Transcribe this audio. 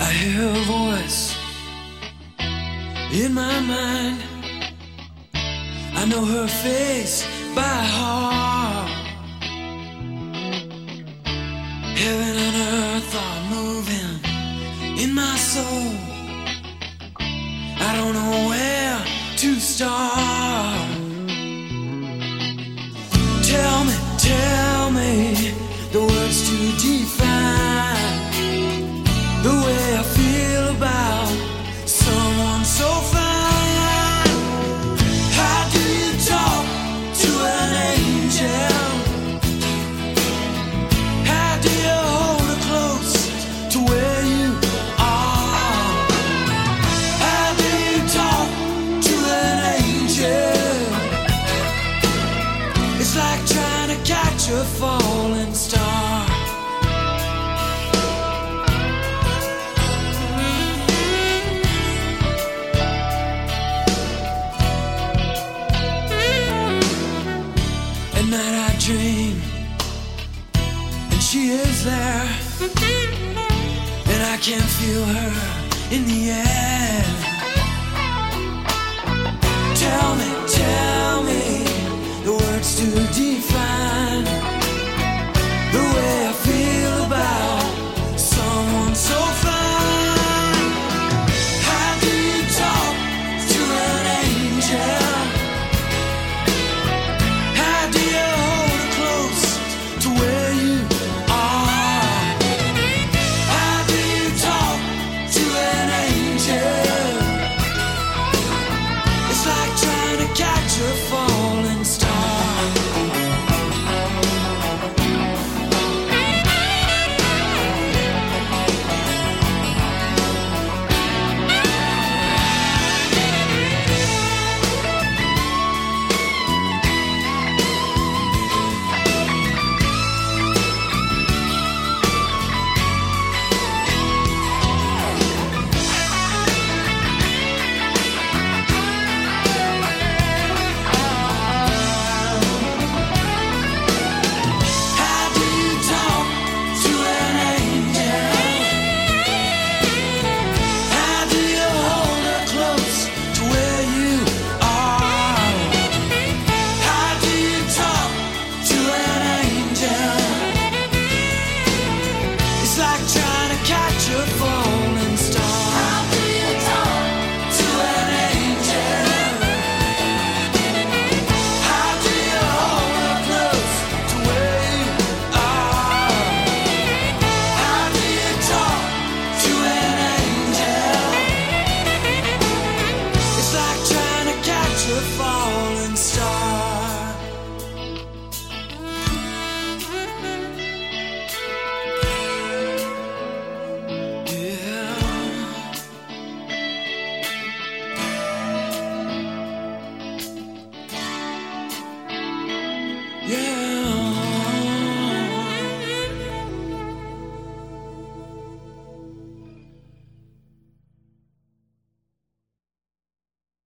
I hear a voice in my mind. I know her face by heart. Heaven and earth are moving in my soul. I don't know where to start. Tell me the words to define the way I feel about someone so fine. How do you talk to an angel? How do you hold her close to where you are? How do you talk to an angel? It's like trying to catch a falling star. At night I dream, and she is there, and I can feel her in the air. Tell me the words to define the way I feel about someone so fine. How do you talk to an angel? How do you hold her close to where you are? How do you talk to an angel? It's like trying to catch a falling star. Yeah.